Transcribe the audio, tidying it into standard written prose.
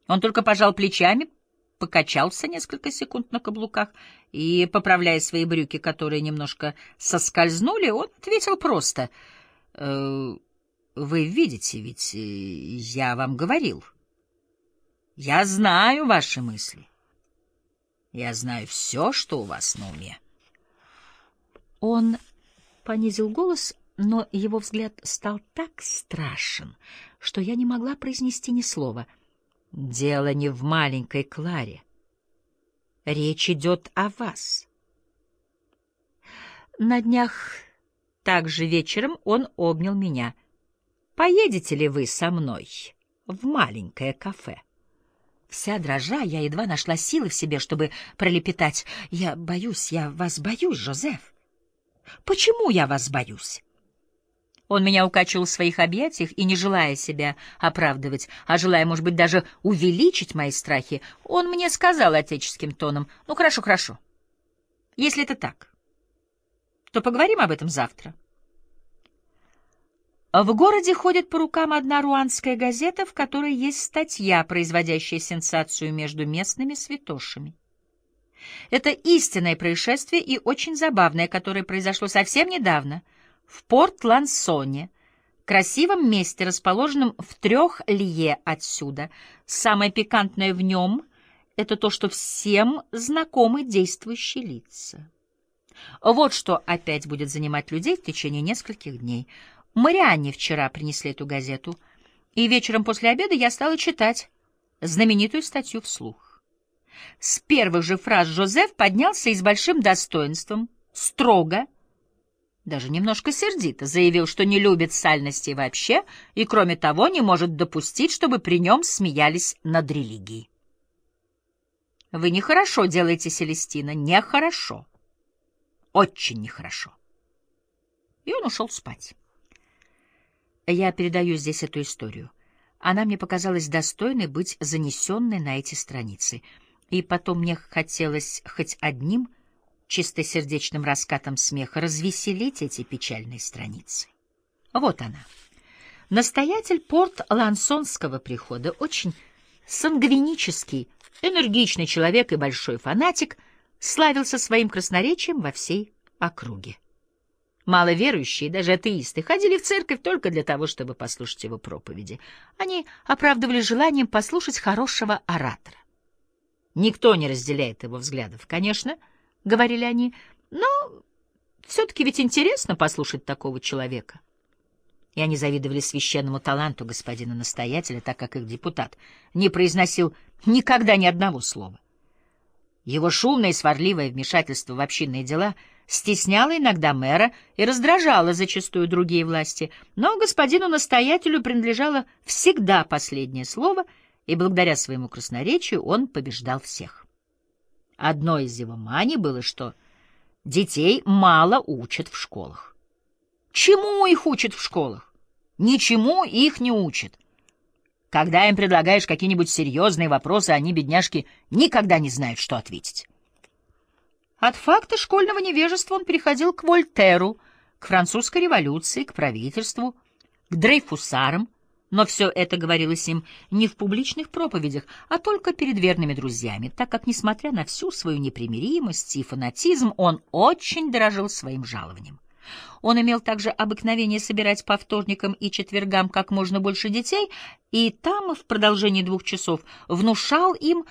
Он только пожал плечами, покачался несколько секунд на каблуках и, поправляя свои брюки, которые немножко соскользнули, он ответил просто: «Вы видите, ведь я вам говорил. Я знаю ваши мысли. Я знаю все, что у вас на уме». Он понизил голос, но его взгляд стал так страшен, что я не могла произнести ни слова. «Дело не в маленькой Кларе. Речь идет о вас». На днях, также вечером, он обнял меня. «Поедете ли вы со мной в маленькое кафе?» Вся дрожа, я едва нашла силы в себе, чтобы пролепетать: «Я боюсь, я вас боюсь, Жозеф». «Почему я вас боюсь?» Он меня укачивал в своих объятиях, и, не желая себя оправдывать, а желая, может быть, даже увеличить мои страхи, он мне сказал отеческим тоном: «Ну, хорошо, хорошо. Если это так, то поговорим об этом завтра». В городе ходит по рукам одна руанская газета, в которой есть статья, производящая сенсацию между местными святошами. Это истинное происшествие и очень забавное, которое произошло совсем недавно в Порт-Лансоне, красивом месте, расположенном в 3 лье отсюда. Самое пикантное в нем — это то, что всем знакомы действующие лица. Вот что опять будет занимать людей в течение нескольких дней. Марианне вчера принесли эту газету, и вечером после обеда я стала читать знаменитую статью вслух. С первых же фраз Жозеф поднялся и с большим достоинством, строго, даже немножко сердито, заявил, что не любит сальностей вообще и, кроме того, не может допустить, чтобы при нем смеялись над религией. «Вы нехорошо делаете, Селестина, нехорошо. Очень нехорошо». И он ушел спать. Я передаю здесь эту историю. Она мне показалась достойной быть занесенной на эти страницы. И потом мне хотелось хоть одним чистосердечным раскатом смеха развеселить эти печальные страницы. Вот она. Настоятель Порт-Лансонского прихода, очень сангвинический, энергичный человек и большой фанатик, славился своим красноречием во всей округе. Маловерующие, даже атеисты, ходили в церковь только для того, чтобы послушать его проповеди. Они оправдывали желанием послушать хорошего оратора. «Никто не разделяет его взглядов, конечно», — говорили они, — «но все-таки ведь интересно послушать такого человека». И они завидовали священному таланту господина настоятеля, так как их депутат не произносил никогда ни одного слова. Его шумное и сварливое вмешательство в общинные дела стесняло иногда мэра и раздражало зачастую другие власти, но господину настоятелю принадлежало всегда последнее слово, и благодаря своему красноречию он побеждал всех. Одной из его маний было, что детей мало учат в школах. Чему их учат в школах? Ничему их не учат. Когда им предлагаешь какие-нибудь серьезные вопросы, они, бедняжки, никогда не знают, что ответить. От факта школьного невежества он переходил к Вольтеру, к французской революции, к правительству, к дрейфусарам, но все это говорилось им не в публичных проповедях, а только перед верными друзьями, так как, несмотря на всю свою непримиримость и фанатизм, он очень дорожил своим жалованием. Он имел также обыкновение собирать по вторникам и четвергам как можно больше детей, и там в продолжении 2 часов внушал им